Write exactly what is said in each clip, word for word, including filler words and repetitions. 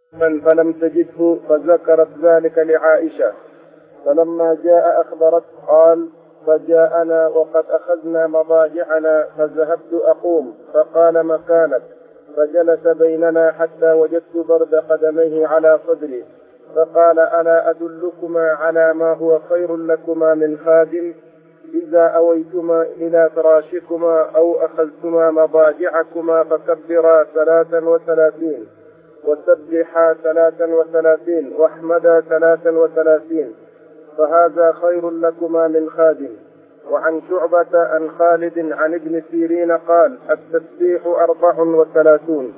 من فلم تجده فذكرت ذلك لعائشة، فلما جاء أخبرت قال: فجاءنا وقد أخذنا مضاجعنا فذهبت أقوم فقال: مكانك، فجلس بيننا حتى وجدت برد قدميه على صدري، فقال: ألا أدلكما على ما هو خير لكما من خادم؟ إذا أويتما إلى فراشكما أو أخذتما مضاجعكما فكبرا ثلاثا وثلاثين، وسبحا ثلاثا وثلاثين، واحمدا ثلاثا وثلاثين، فهذا خير لكما من خادم. وعن شعبة عن خالد عن ابن سيرين قال: التسبيح أربع وثلاثون.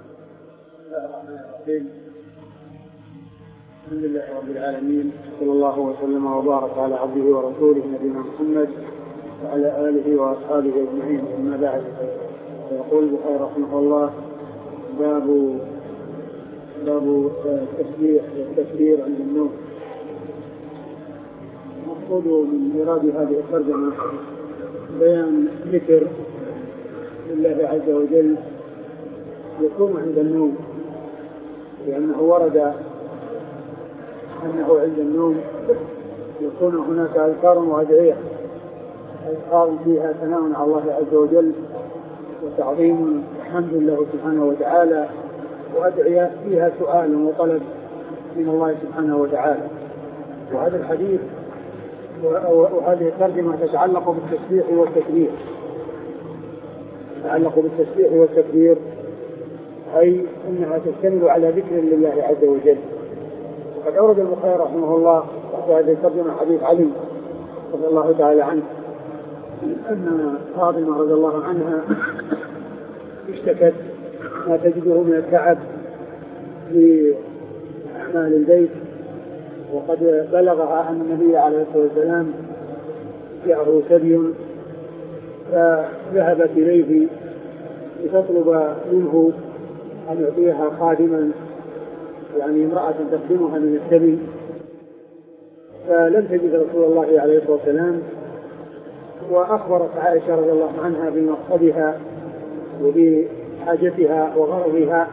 الحمد لله رب العالمين، صلى الله وسلم وبارك على عبده ورسوله نبينا محمد وعلى آله وأصحابه أجمعين، أما بعد. يقول البخاري رحمه الله: باب باب التسبيح والتكبير عند النوم. المقصود من إيراد هذه الترجمة بيان ذكر لله عز وجل يكون عند النوم، لأنه ورد أنه عند النوم يكون هناك أذكار وأدعية، أذكار فيها ثناء على الله عز وجل وتعظيم حمد له سبحانه وتعالى، وأدعية فيها سؤال وطلب من الله سبحانه وتعالى. وهذا الحديث وهذه الترجمة تتعلق بالتسبيح والتكبير تتعلق بالتسبيح والتكبير أي أنها تشتمل على ذكر لله عز وجل. وقد أورد البخاري رحمه الله في هذه الترجمة حديث علي رضي الله تعالى عنه أن فاطمة رضي الله عنها اشتكت ما تجده من التعب في أعمال البيت، وقد بلغها أن النبي عليه الصلاة والسلام جاءه سبي فذهبت إليه لتطلب منه أن يعطيها خادما، يعني امرأة تخدمها من السبي، فلم تجد رسول الله عليه الصلاة والسلام، وأخبرت عائشة رضي الله عنها بمقصدها وبحاجتها وغرضها،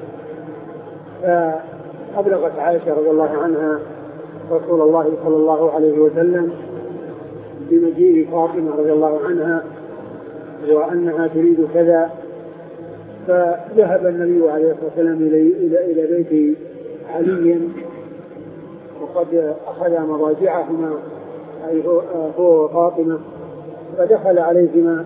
فأبلغت عائشة رضي الله عنها رسول الله صلى الله عليه وسلم بمجيء فاطمة رضي الله عنها وأنها تريد كذا. فذهب النبي عليه الصلاة والسلام إلى إلى بيت علي، وقد أخذ مضاجعهما أي هو وفاطمة، فدخل عليهما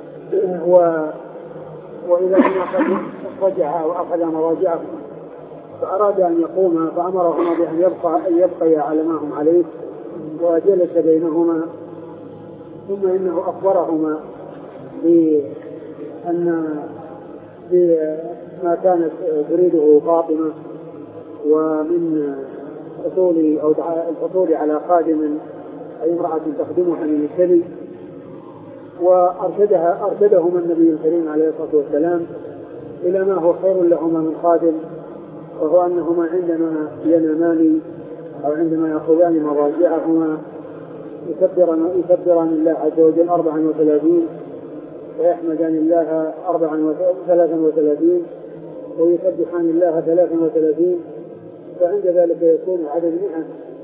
وإذا هما قد رجعا وأخذ مضاجعهما، فأراد أن يقوما فأمرهما بأن يبقى أن يبقيا على ما هم عليه، وجلس بينهما. ثم إنه أخبرهما بأن بما كانت تريده فاطمة ومن حصول أو الحصول على خادم أي امرأة تخدمها من السبي، وأرشدها أرشدهما النبي الكريم عليه الصلاة والسلام إلى ما هو خير لهما من خادم، وهو أنهما عندما ينامان أو عندما يأخذان مضاجعهما يكبران يكبران الله عز وجل أربعا وثلاثين، ويحمدان الله أربعا وثلاثا وثلاثين، ويسبحان الله ثلاثا وثلاثين. فعند ذلك يكون عدد مئة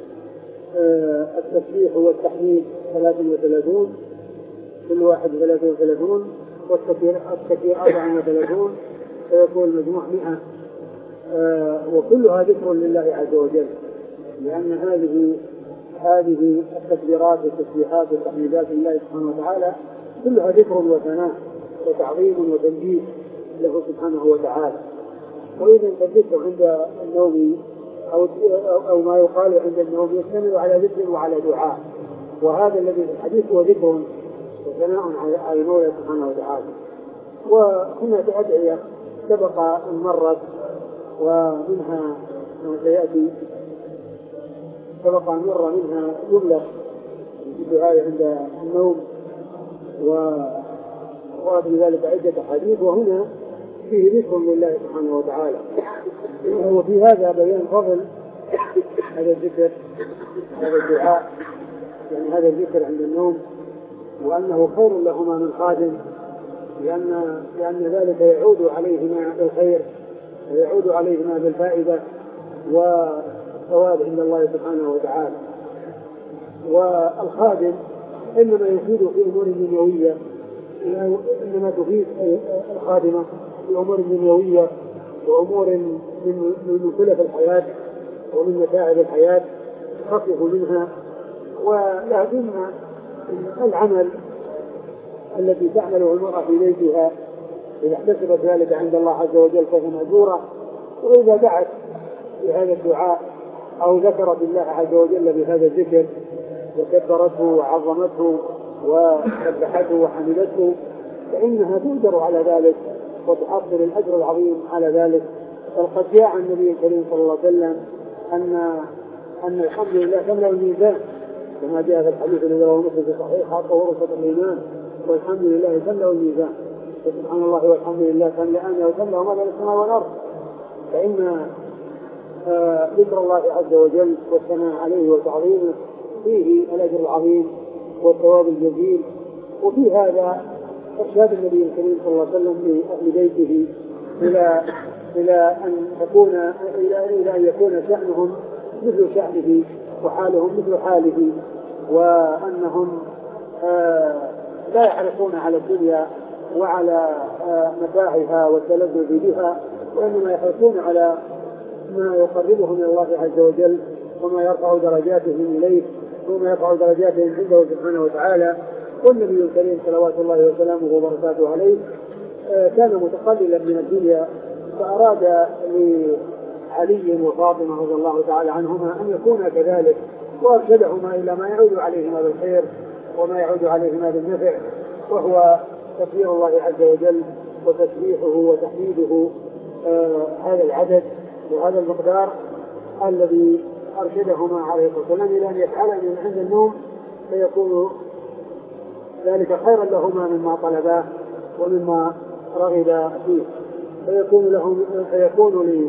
التسبيح والتحميد ثلاثا وثلاثون، كل واحد ثلاثا وثلاثون، والتكبير أربعا وثلاثون، فيكون المجموع مئة. وكلها ذكر لله عز وجل، لأن هذه هذه التكبيرات والتسبيحات والتحميدات لله سبحانه وتعالى كلها ذكر وثناء وتعظيم وتمجيد له سبحانه وتعالى. وإذا الذكر عند النوم أو, أو ما يقال عند النوم يشتمل على ذكر وعلى دعاء، وهذا الذي في الحديث هو ذكر وثناء على المولى سبحانه وتعالى. وهناك أدعية سبق أن مرت ومنها ما سيأتي سبق أن مر منها جملة الدعاء عند النوم، وورد بذلك عدة حديث، وهنا فيه ذكر لله سبحانه وتعالى. وفي هذا بيان فضل هذا الذكر هذا الدعاء، يعني هذا الذكر عند النوم، وأنه خير لهما من خادم، لأن لأن ذلك يعود عليهما بالخير ويعود عليهما بالفائدة، والثواب عند الله سبحانه وتعالى. والخادم إنما يفيد في أمور دنيوية، إنما تفيد الخادمة في أمور دنيوية وأمور من من سلف الحياة ومن متاعب الحياة تخفف منها. ولكن العمل الذي تعمله المرأة في بيتها إذا احتسبت ذلك عند الله عز وجل فهي مأجورة، وإذا دعت بهذا الدعاء أو ذكرت الله عز وجل بهذا الذكر وكبرته وعظمته وسبحته وحمدته فإنها تؤجر على ذلك وتحصل الأجر العظيم على ذلك. فقد جاء عن النبي الكريم صلى الله عليه وسلم أن أن الحمد لله تملأ الميزان، كما جاء في الحديث الذي رواه مسلم في صحيح حتى ورثة الإيمان والحمد لله تملأ الميزان، وسبحان الله والحمد لله تملأان وتملأ ما بين السماء والأرض. فإن آه ذكر الله عز وجل والثناء عليه وتعظيمه فيه الأجر العظيم والثواب الجزيل. وفي هذا إرشاد النبي الكريم صلى الله عليه وسلم لأهل بيته إلى إلى أن تكون إلى إلى أن يكون شأنهم مثل شأنه وحالهم مثل حاله، وأنهم آه لا يحرصون على الدنيا وعلى آه متاعها والتلذذ بها، وإنما يحرصون على ما يقربهم من الله عز وجل وما يرفع درجاتهم إليه وما يرفع درجاتهم عنده سبحانه وتعالى. والنبي الكريم صلوات الله وسلامه وبركاته عليه آه كان متقللا من الدنيا، فأراد لعلي وفاطمة رضي الله تعالى عنهما أن يكون كذلك، وأرشدهما إلى ما يعود عليهما بالخير وما يعود عليهما بالنفع، وهو تكبير الله عز وجل وتسبيحه وتحميده آه هذا العدد وهذا المقدار الذي أرشدهما عليه الصلاة والسلام إلى أن يفعله من عند النوم، فيكون ذلك خيرا لهما مما طلباه ومما رغب فيه، فيكون لهم فيكون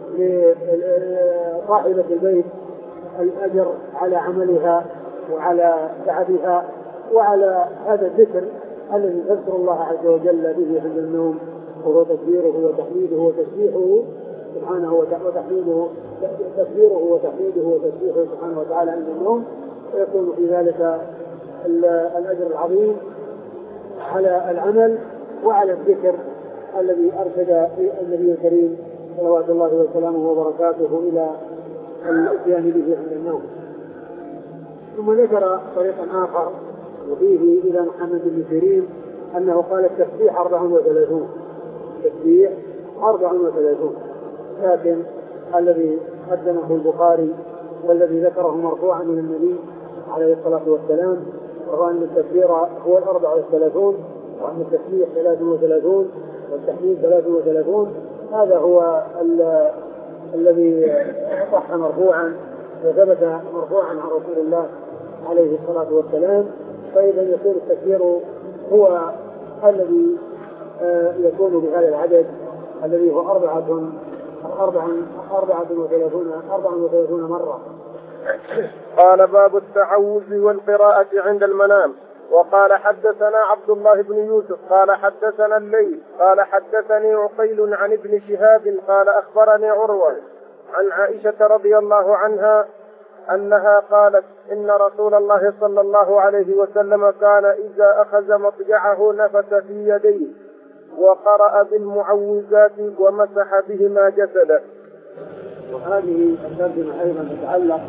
لصاحبة البيت الأجر على عملها وعلى تعبها وعلى هذا الذكر الذي تذكر الله عز وجل به عند النوم، وهو تكبيره وتحميده وتسبيحه سبحانه وتحميده تكبيره وتحميده وتسبيحه سبحانه وتعالى عند النوم، فيكون في ذلك الأجر العظيم على العمل وعلى الذكر الذي أرشد النبي الكريم صلوات الله وسلامه وبركاته إلى الاتيان به عند النوم. ثم ذكر طريقا آخر وفيه إلى محمد بن سيرين أنه قال التسبيح أربع وثلاثون التسبيح أربع وثلاثون، لكن الذي قدمه البخاري والذي ذكره مرفوعا من النبي عليه الصلاة والسلام وهو أن التكبير هو الأربع والثلاثون وأن التسبيح ثلاث وثلاثون والتحميد ثلاث وثلاثون، هذا هو الذي صح مرفوعا وثبت مرفوعا عن رسول الله عليه الصلاة والسلام. فإذا يكون التكبير هو الذي يكون بهذا العدد الذي هو أربعة أربعة أربعة وثلاثون أربعة وثلاثون مرة. قال باب التعوذ والقراءة عند المنام. وقال حدثنا عبد الله بن يوسف قال حدثنا الليث قال حدثني عقيل عن ابن شهاب قال أخبرني عروة عن عائشة رضي الله عنها أنها قالت إن رسول الله صلى الله عليه وسلم كان إذا أخذ مضجعه نفث في يديه وقرأ بالمعوذات ومسح بهما جسده. وهذه الترجمة أيضا تتعلق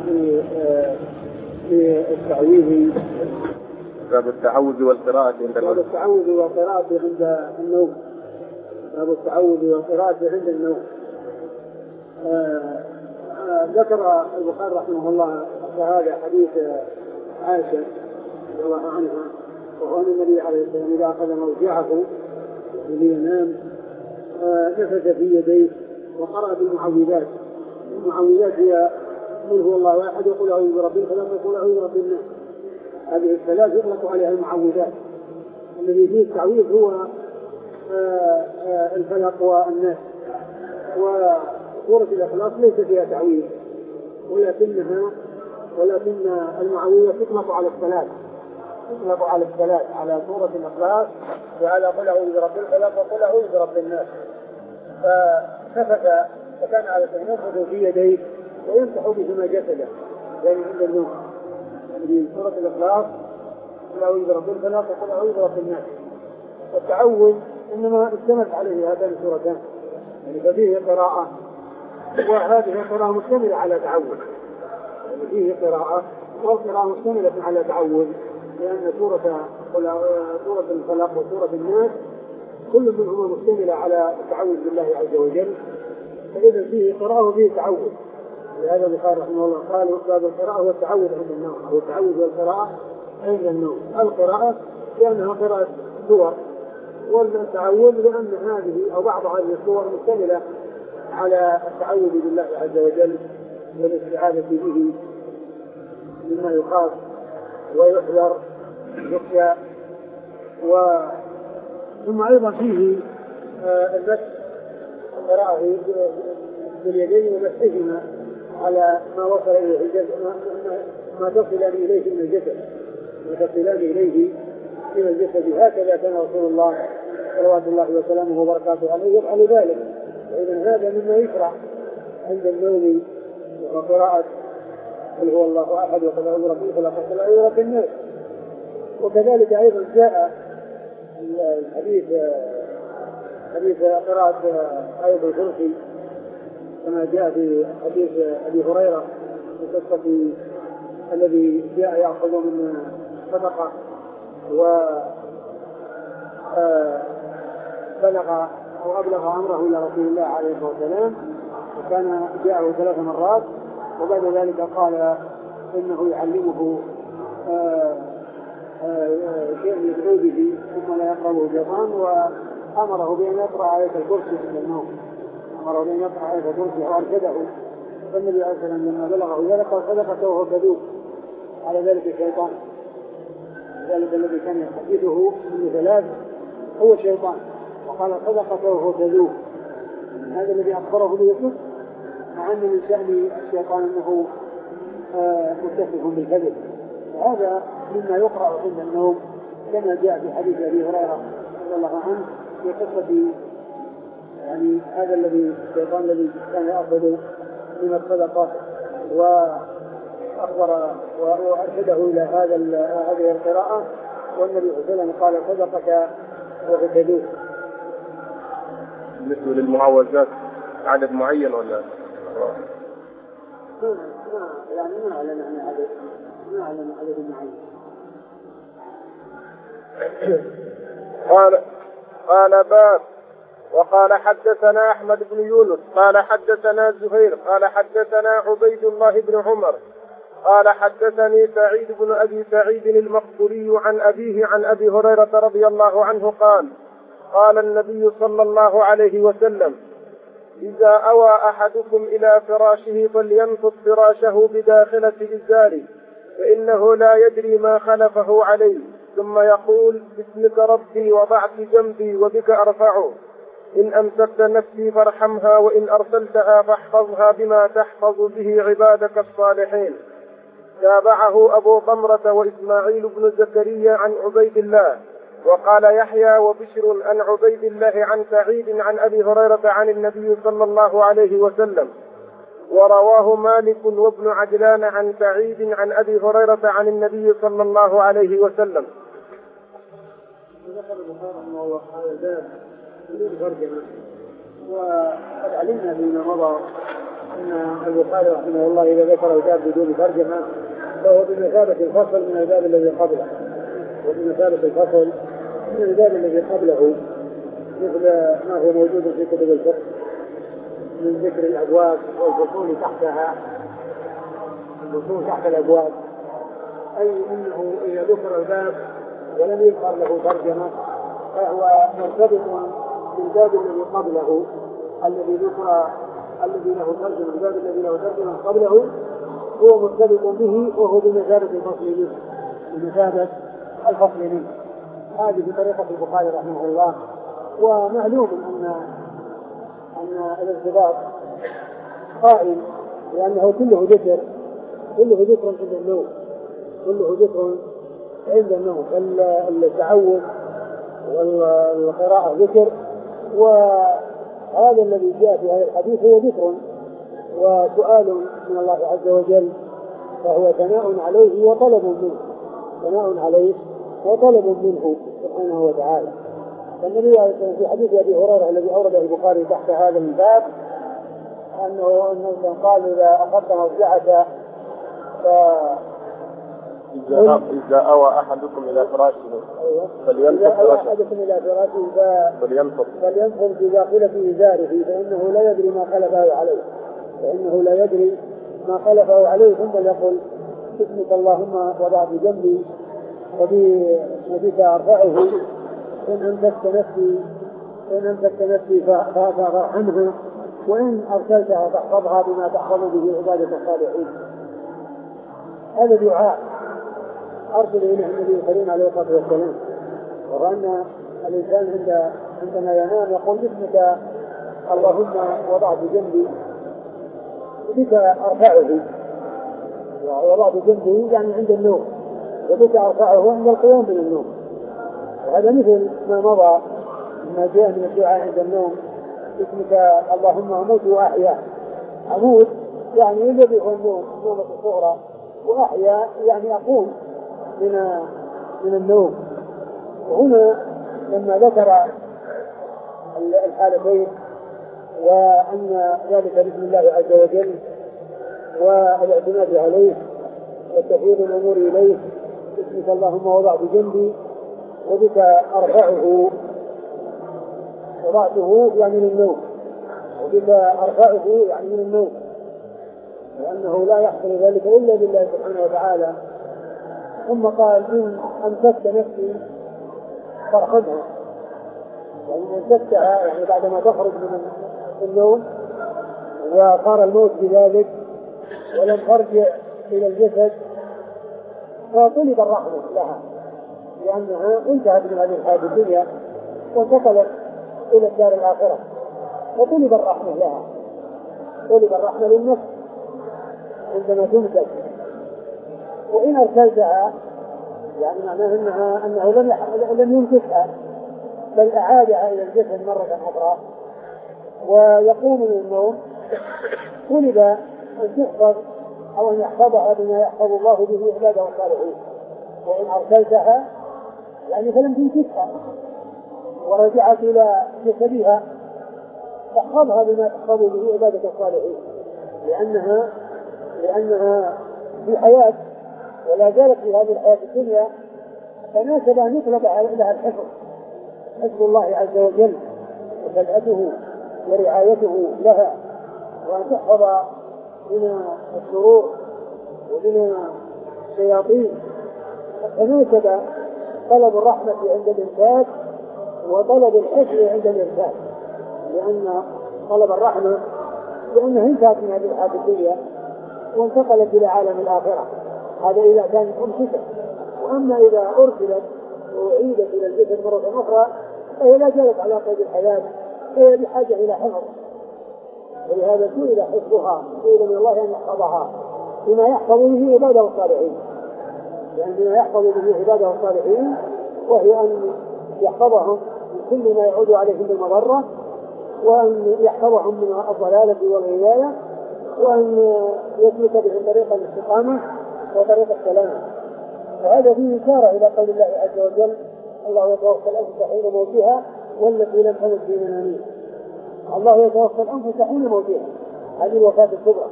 بالتعويذ باب التعوذ والقراءة عند باب التعوذ والقراءة عند النوم باب التعوذ والقراءة عند النوم. آه آه ذكر البخاري رحمه الله هذا حديث عائشة رضي الله عنها وهو النبي عليه الصلاة والسلام إذا أخذ مرجعه لينام نفث في يديه وقرأ بالمعوذات. المعوذات هي قل هو الله واحد وقل أعوذ برب الفلق وقل أعوذ برب الناس. هذه الثلاث يطلق عليها المعوذات. الذي فيه التعويذ هو آآ آآ الفلق والناس. وسورة الإخلاص ليس فيها تعويذ ولكنها ولكن المعوذات تطلق على الثلاث تطلق على الثلاث على سورة الإخلاص وعلى قل أعوذ برب الفلق وقل أعوذ برب الناس. فنفث فكان على ينفض في يديه ويمسح بهما جسده يعني عند النوم. يعني في سورة الإخلاص قل أعوذ برب الفلق وقل أعوذ برب الناس. والتعوذ إنما اشتملت عليه هاتان السورتان يعني ففيه قراءة وهذه القراءة مشتملة على تعوذ يعني فيه قراءة والقراءة مشتملة على تعوذ لأن سورة سورة الفلق وسورة الناس كل منهما مشتملة على التعوذ بالله عز وجل. فإذا فيه قراءة وفيه تعوذ. لهذا البخاري رحمه الله قال باب القراءة والتعوذ عند النوم أو التعوذ والقراءة عند النوم. القراءة لأنها قراءة سور والتعوذ لأن هذه أو بعض هذه السور مشتملة على التعوذ بالله عز وجل والاستعاذة به مما يخاف ويحذر يخشى. و ثم أيضا فيه المسح القراءة باليدين ومسحهما على ما وصل إليه الجسد ما تصلان إليه من الجسد ما تصلان إليه من الجسد. هكذا كان رسول الله صلوات الله وسلامه وبركاته عليه يفعل ذلك. وإذا هذا مما يشرع عند النوم وقراءة قل هو الله أحد وقل أعوذ برب الفلق وقل أعوذ برب الناس. وكذلك أيضا جاء الحديث حديث قراءة آية الكرسي كما جاء في حديث أبي هريرة في قصة الذي جاء يأخذ من صدقة وبلغ أو أبلغ أمره إلى رسول الله عليه الصلاة والسلام وكان جاءه ثلاث مرات وبعد ذلك قال إنه يعلمه شيء يدعو به ثم لا يقربه الشيطان وأمره بأن يقرأ آية الكرسي عند النوم. أمره بأن يقرأ آية الكرسي وأرشده. فالنبي عليه الصلاة والسلام لما بلغه ذلك صدقته وهو كذوب على ذلك الشيطان. ذلك الذي كان يحدثه من ثلاث هو الشيطان وقال صدقته وهو كذوب. هذا الذي أخبره به الصدق مع أن من شأن الشيطان أنه متصف بالكذب. وهذا مما يقرأ عند النوم كما جاء في حديث أبي هريرة رضي الله عنه في قصة يعني هذا الذي الشيطان الذي كان يأخذ من الصدقة وأخبر وأرشده إلى هذا هذه القراءة والنبي صلى الله عليه وسلم قال صدقك وكذوب. بالنسبة للمعوذات عدد معين ولا؟ ما يعني ما أعلن عن عدد ما أعلن عدد معين. قال قال باب وقال حدثنا أحمد بن يونس قال حدثنا زهير قال حدثنا عبيد الله بن عمر قال حدثني سعيد بن أبي سعيد المقبري عن أبيه عن أبي هريرة رضي الله عنه قال قال النبي صلى الله عليه وسلم إذا أوى أحدكم إلى فراشه فلينفض فراشه بداخلة إزاره فإنه لا يدري ما خلفه عليه ثم يقول باسمك ربي وضعت جنبي وبك أرفعه إن أمسكت نفسي فارحمها وإن أرسلتها فاحفظها بما تحفظ به عبادك الصالحين. تابعه أبو ضمرة وإسماعيل بن زكريا عن عبيد الله وقال يحيى وبشر عن عبيد الله عن سعيد عن أبي هريرة عن النبي صلى الله عليه وسلم. ورواه مالك وابن عجلان عن سعيد عن أبي هريرة عن النبي صلى الله عليه وسلم. ذكر البخاري رحمه الله هذا الباب بدون ترجمة وقد علمنا فيما مضى أن البخاري رحمه الله إذا ذكر الباب بدون ترجمة فهو بمثابة الفصل من الباب الذي قبله وبمثابة الفصل من الباب الذي قبله مثل ما هو موجود في كتب الفقه من ذكر الأبواب والفصول تحتها الفصول تحت الأبواب أي أنه إذا ذكر الباب ولم يذكر له ترجمة فهو مرتبط بالباب الذي قبله الذي ذكر الذي له ترجمة الباب الذي له ترجمة قبله هو مرتبط به وهو بمثابة الفصل منه بمثابة الفصل منه. هذه طريقة البخاري رحمه الله. ومعلوم أن أن الارتباط قائم لأنه كله ذكر كله ذكر عند النوم كله ذكر عند النوم التعوذ والقراءة ذكر هذا الذي جاء في هذا الحديث هو ذكر وسؤال من الله عز وجل، فهو ثناء عليه وطلب منه، ثناء عليه وطلب منه سبحانه وتعالى. فالنبي في حديث أبي هريرة الذي أورده البخاري تحت هذا الباب أنه أنه قال إذا أخذت موضعك ف إذا أوى أحدكم إلى فراشه فلينفض أحدكم إلى فراشه فلينفض بداخلة إزاره فإنه لا يدري ما خلفه عليه فإنه لا يدري ما خلفه عليه ثم يقول بسمك اللهم وضعت جنبي وبك أرفعه إن أمسكت نفسي إن أمسكت نفسي فارحمها وإن أرسلتها فاحفظها بما تحفظ به عبادة الصالحين. هذا دعاء أرسل إليه النبي الكريم عليه الصلاة والسلام، وأن الإنسان عند عندما ينام يقول باسمك اللهم وضعت جنبي وبك أرفعه، وضعت جنبي يعني عند النوم وبك أرفعه عند القيام من النوم. وهذا مثل ما مضى ما جاء من الدعاء عند النوم باسمك اللهم أموت وأحيا. أموت يعني الذي هو النوم النومة الصغرى، وأحيا يعني أقوم من من النوم. وهنا لما ذكر الحالتين وأن ذلك بسم الله عز وجل والاعتماد عليه وتفويض الأمور إليه باسمك اللهم وضعت جنبي وبك أرفعه، وضعته يعني من النوم وبك أرفعه يعني من النوم، لأنه لا يحصل ذلك إلا بالله سبحانه وتعالى. ثم قال إن أمسكت نفسي فارحمها، يعني أمسكتها يعني بعدما تخرج من النوم وصار الموت بذلك ولم ترجع إلى الجسد فطلب الرحمة لها، لأنها انتهت من هذه الحياة الدنيا وانتقلت إلى الدار الآخرة، وطلب الرحمة لها، طلب الرحمة للنفس عندما تمسك. وإن أرسلتها يعني معناه أنها أنه لم لم يمسكها بل أعادها إلى الجسد مرة أخرى ويقوم من النوم، طلب أن تحفظ أو أن يحفظها بما يحفظ الله به عباده الصالحين. وإن أرسلتها يعني فلم تمسكها ورجعت إلى جسدها فاحفظها بما تحفظ به عبادة الصالحين، لأنها لأنها في حياة ولا زالت في هذه الحياة الدنيا، فناسب أن يطلب لها الحفظ، حفظ الله عز وجل وخلعته ورعايته لها، وأن تحفظ من الشرور ومن الشياطين. فناسب طلب الرحمة عند الإنسان وطلب الحفظ عند الإنسان، لأن طلب الرحمة لأنها انتهت من هذه الحياة الدنيا وانتقلت إلى عالم الآخرة، هذا إذا كانت أمسكت. وأما إذا أرسلت وأعيدت إلى الجسد مرة أخرى فهي لا زالت على قيد الحياة، فهي بحاجة إلى حفظ، ولهذا سئل حفظها، سئل من الله أن يحفظها بما يحفظ به عباده الصالحين، يعني بما يحفظ به عباده الصالحين، وهي أن يحفظهم من كل ما يعود عليهم بالمضرة، وأن يحفظهم من الضلالة والغواية، وأن يسلك بهم طريق الاستقامة وطريق السلامة. وهذا فيه إشارة إلى قول الله عز وجل الله يتوفى الأنفس حين موتها والتي لم تمت في منامها. الله يتوفى الأنفس حين موتها، هذه الوفاة الكبرى.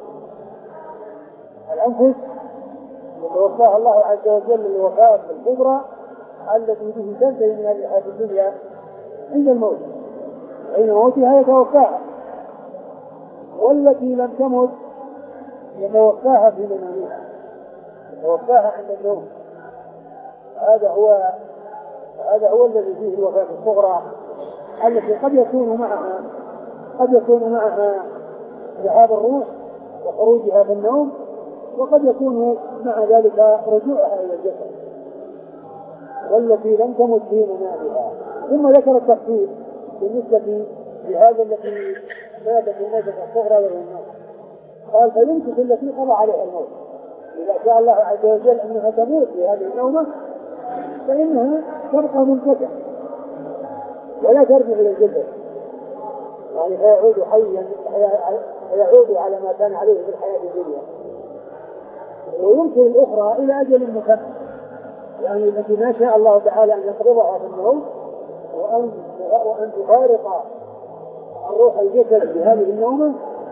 الأنفس يتوفاها الله عز وجل الوفاة الكبرى التي به تنتهي من هذه الحياة الدنيا عند الموت، حين موتها يتوفاها، والتي لم تمت يتوفاها في منامها، يتوفاها عند النوم. هذا هو هذا هو الذي فيه الوفاة الصغرى التي قد يكون معها قد يكون معها ذهاب الروح وخروجها في النوم، وقد يكون مع ذلك رجوعها إلى الجسد، والتي لم تمت في منامها. ثم ذكر التفصيل بالنسبة لهذا الذي مات في الموتة الصغرى وهو النوم، قال فيمسك التي قضى عليها الموت، إذا شاء الله عز وجل أنها تموت في هذه النومة فإنها تبقى ممسكة ولا ترجع إلى الجسد، يعني فيعود حيا فيعود على ما كان عليه في الحياة الدنيا. ويمكن الأخرى إلى أجل مسمى، يعني التي ما شاء الله تعالى أن يقبضها في النوم وأن وأن تفارق الروح الجسد بهذه النومة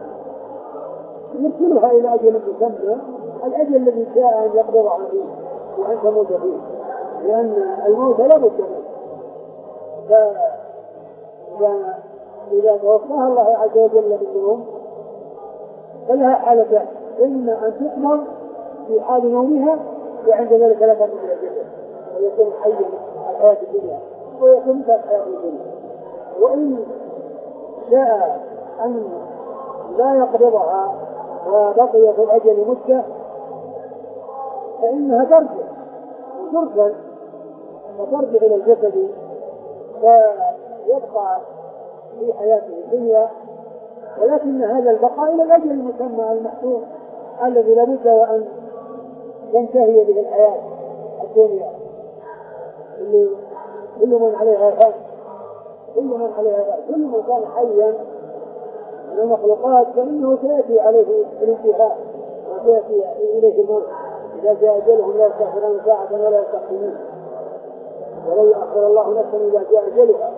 يرسلها إلى أجل مسمى، الأجل الذي شاء أن يقبضها فيه وأن تموت فيه، لأن الموت لا بد منه. فإذا توفاها الله عز وجل بالنوم فلها حالتان، إما أن تؤمر في حال نومها وعند ذلك لا تموت إلى الجسد ويكون حيا الحياة الدنيا ويكون في الحياة الدنيا، وإن شاء أن لا يقبضها وبقي في الأجل مدة فإنها ترجع وترسل وترجع إلى الجسد فيبقى في حياته الدنيا، ولكن هذا البقاء إلى الأجل المسمى المحسوب الذي لابد وأن تنتهي به الحياة الدنيا. اللي كل من عليها فان كل من عليها فان كل من كان حيا من المخلوقات فإنه سيأتي عليه الانتهاء وسيأتي إليه الموت. إذا جاء أجلهم لا يستأخرون ساعة ولا يستقدمون ولا يؤخر الله نفسا إذا جاء أجلها.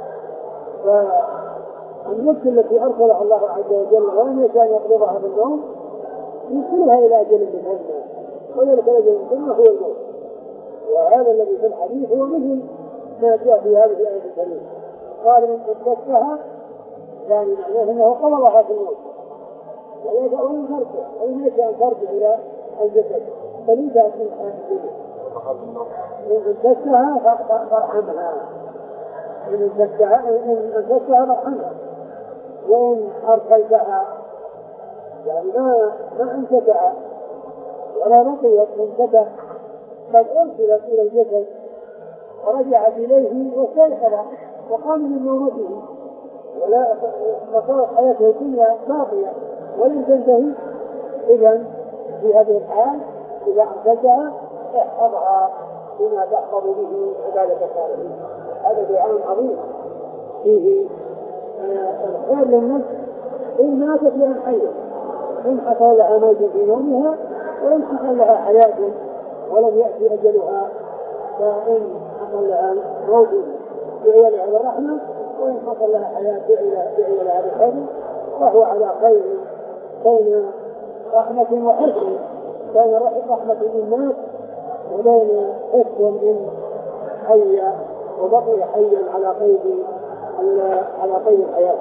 فالنفس التي أرسلها الله عز وجل ولم يشاء يقبضها بالنوم يرسلها إلى أجل مسمى، وذلك الأجل المسمى هو الموت. وهذا الذي في الحديث هو مثل ما جاء في هذه الآية الكريمة، قال من قدسها يعني معناه أنه قبضها في الموت ويدعو أن ترجع وإن يشاء أن ترجع إلى الجسد فليس من الحياة الدنيا. إن قدسها فارحمها إن قدسها إن قدسها فارحمها وإن أرسلتها يعني ما ما انتفع ولا بقيت منتفع بل أرسلت إلى الجسد ورجعت إليه واستيقظ وقام من نومته ولا فصارت حياته الدنيا باقية ولم تنتهي. إذن في هذه الحال إذا أرسلتها احفظها بما تحفظ به عبادة الصالحين. هذا دعاء عظيم فيه الخير للنفس إن ماتت لأن حية، إن حصل لها موت في نومها وإن حصل لها حياة ولم يأتي أجلها، فإن حصل لها موت دعي لها بالرحمة وإن حصل لها حياة دعي لها بالخير، وهو على خير بين رحمة وحفظ، بين رحمة الناس وبين حفظ إن حي وبقي حيا على قيد على قيد الحياة.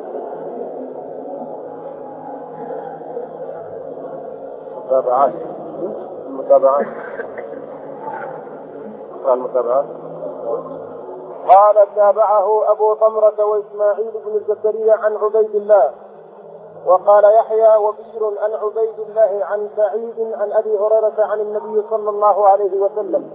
متابعات المتابعات المتابعات قال تابعه أبو طمرة وإسماعيل بن زكريا عن عبيد الله، وقال يحيى وبشر عن عبيد الله عن سعيد عن أبي هريرة عن النبي صلى الله عليه وسلم.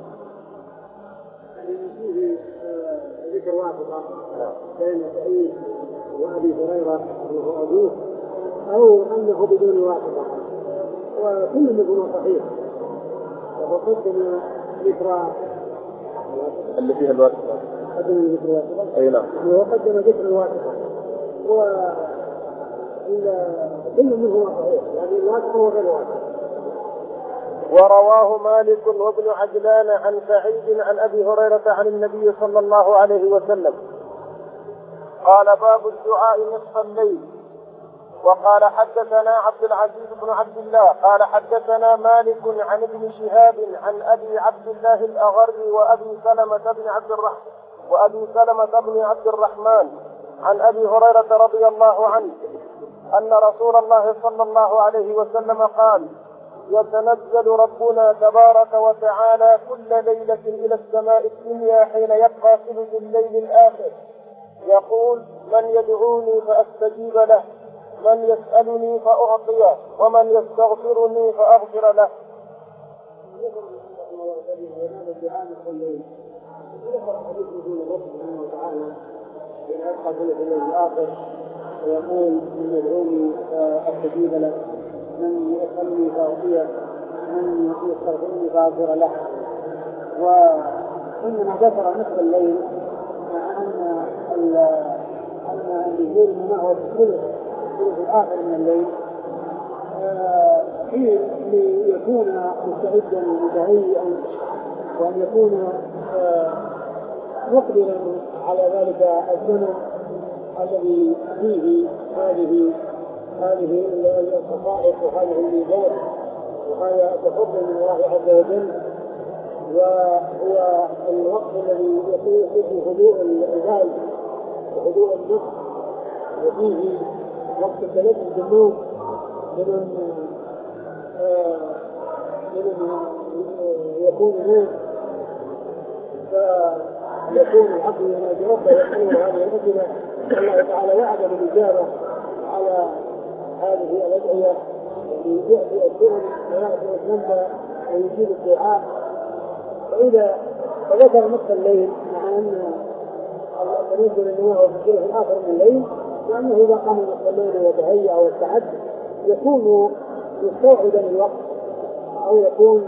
ذكر واسطة بين سعيد وأبي هريرة وهو أبوه أو أنه بدون واسطة، وكل منهما صحيح. وقدم ذكر اللي فيها الواسطة قدم ذكر الواسطة أي نعم، وقدم ذكر الواسطة وكل منهما صحيح، يعني الواسطة وغير الواسطة. ورواه مالك وابن عجلان عن سعيد عن أبي هريرة عن النبي صلى الله عليه وسلم قال باب الدعاء نصف الليل. وقال حدثنا عبد العزيز بن عبد الله قال حدثنا مالك عن ابن شهاب عن أبي عبد الله الأغر وأبي سلمة بن عبد الرحمن وأبي سلمة بن عبد الرحمن عن أبي هريرة رضي الله عنه أن رسول الله صلى الله عليه وسلم قال يتنزل ربنا تبارك وتعالى كل ليلة إلى السماء الدنيا حين يبقى ثلث الليل الآخر يقول من يدعوني فأستجيب له، من يسألني فأعطيه، ومن يستغفرني فأغفر له. ويقول من يدعوني فأستجيب له، من يسألني فأعطيه، من يستغفرني فأغفر له. وإنما ذكر نصف الليل أن أن الليل ما هو الثلث الثلث الآخر من الليل حين ليكون مستعدا متهيئا وأن يكون مقبلا على ذلك الزمن الذي فيه هذه هذه الخصائص وهذه الميزات وهذا التفضل من الله عز وجل. وهو الوقت الذي يكون فيه هدوء البال وهدوء النفس وفيه وقت التلذذ بالنوم لمن لمن يكون نوم فيكون العبد ينادي ربه يسأله هذه الأسئلة. الله تعالى وعد بالإجابة على هذه الأدعية التي يأتي السؤال ويأتي الذنب ويجيب الدعاء. فإذا فذكر نصف الليل مع أن بالنسبة للنوم هو في الثلث الآخر من الليل، لأنه إذا قام نصف الليل وتهيأ واستعد يكون مستوعبا الوقت أو يكون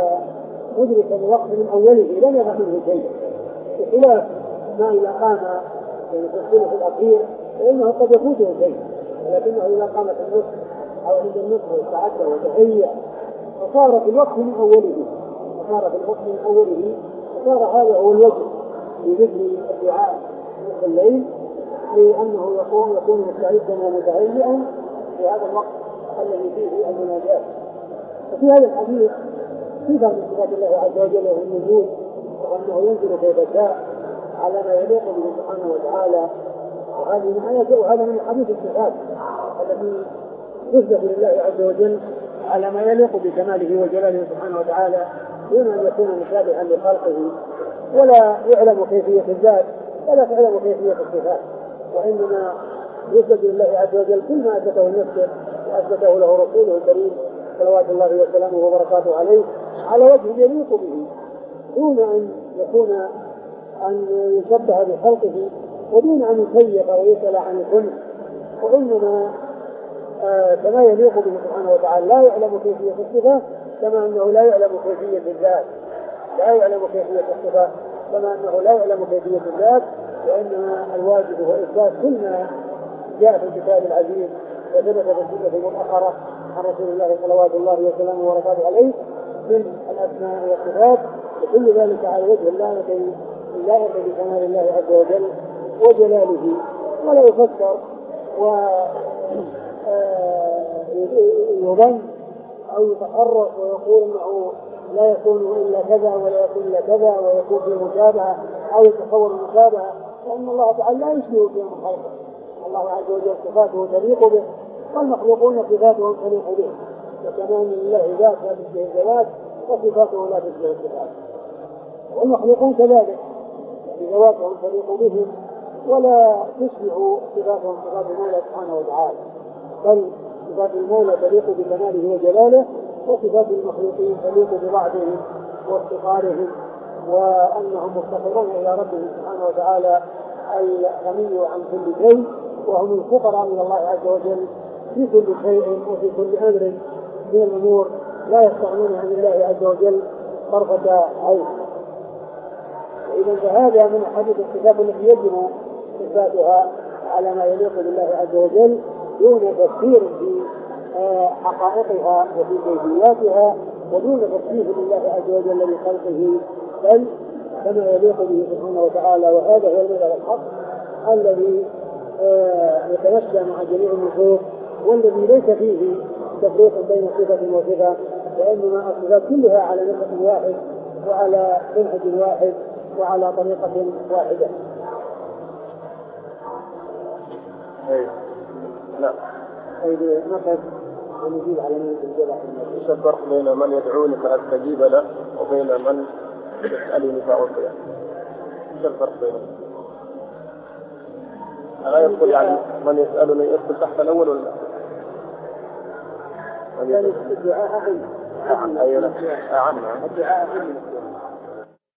مدركا الوقت من أوله لم يبق منه شيء، بخلاف ما إذا قام يعني في الثلث الأخير فإنه قد يفوته شيء، ولكنه إذا قام في النصف أو عند النصف واستعد وتهيأ فصار في الوقت من أوله فصار في الوقت من أوله فصار هذا هو الوجه لذكر الدعاء نصف الليل، لأنه يكون يكون مستعدا ومتهيئا في هذا الوقت الذي فيه المناجاة. وفي هذا الحديث صفة من صفات الله عز وجل وهو النزول، وأنه ينزل كيف شاء على ما يليق به سبحانه وتعالى. وهذه من آيات وهذا من حديث الصفات التي تثبت لله عز وجل على ما يليق بكماله وجلاله سبحانه وتعالى دون أن يكون مشابها لخلقه، ولا يعلم كيفية الذات ولا تعلم كيفية الصفات، وإنما يثبت لله عز وجل كل ما أثبته لنفسه وأثبته له رسوله الكريم صلوات الله وسلامه وبركاته عليه على وجه يليق به دون أن يكون أن يشبه بخلقه ودون أن يسيق ويسأل عن الخلق، وإنما آه كما يليق به سبحانه وتعالى. لا يعلم كيفية الصفات كما أنه لا يعلم كيفية الذات، لا يعلم كيفية الصفات كما أنه لا يعلم كيفية الذات، وإنما الواجب هو إثبات كل ما جاء في الكتاب العزيز وثبت في السنة المؤخرة عن رسول الله صلوات الله وسلامه وبركاته عليه من الأسماء والصفات، وكل ذلك على وجه اللائق بكمال الله عز وجل وجلاله، ولا يفسر ويظن أو يتحرك ويقول أنه لا يكون إلا كذا ولا يكون إلا كذا ويكون في مشابهة أو يتصور مشابهة، لأن الله تعالى لا يشبه في من خلقه. الله عز وجل صفاته تليق به والمخلوقون صفاتهم تليق به، وكمان لله ذات لا تشبه الذات وصفاته لا تشبه الصفات، والمخلوقون كذلك ذواتهم تليق بهم ولا تشبه صفاتهم صفات المولى سبحانه وتعالى، بل صفات المولى تليق بكماله وجلاله، وصفات المخلوقين تليق ببعضهم وافتقارهم وأنهم مفتقرون إلى ربهم سبحانه وتعالى الغني عن كل شيء، وهم الفقراء إلى الله عز وجل في كل شيء وفي كل أمر من الأمور، لا يستغنون عن الله عز وجل طرفة عين. إذا فهذا من حديث الصفات التي يجب إثباتها على ما يليق بالله عز وجل دون تفسير في حقائقها وفي كيفياتها ودون تفسير لله عز وجل لخلقه، بل كما يليق به سبحانه وتعالى. وهذا هو المذهب الحق الذي يتمشى مع جميع النصوص والذي ليس فيه تفريق بين صفة وصفة، وإنما الصفات كلها على نسق واحد وعلى منهج واحد وعلى طريقة واحدة. أي لا أي نقص ونجيب على من الجبع. ايش الفرق بين من يدعوني فأستجيب له وبين من يسألني فأعطيه؟ ايش الفرق بينهم؟ لا يدخل يعني من يسألني يدخل تحت الأول ولا لا؟ يعني الدعاء أعم أعم أيوة أعم الدعاء أعم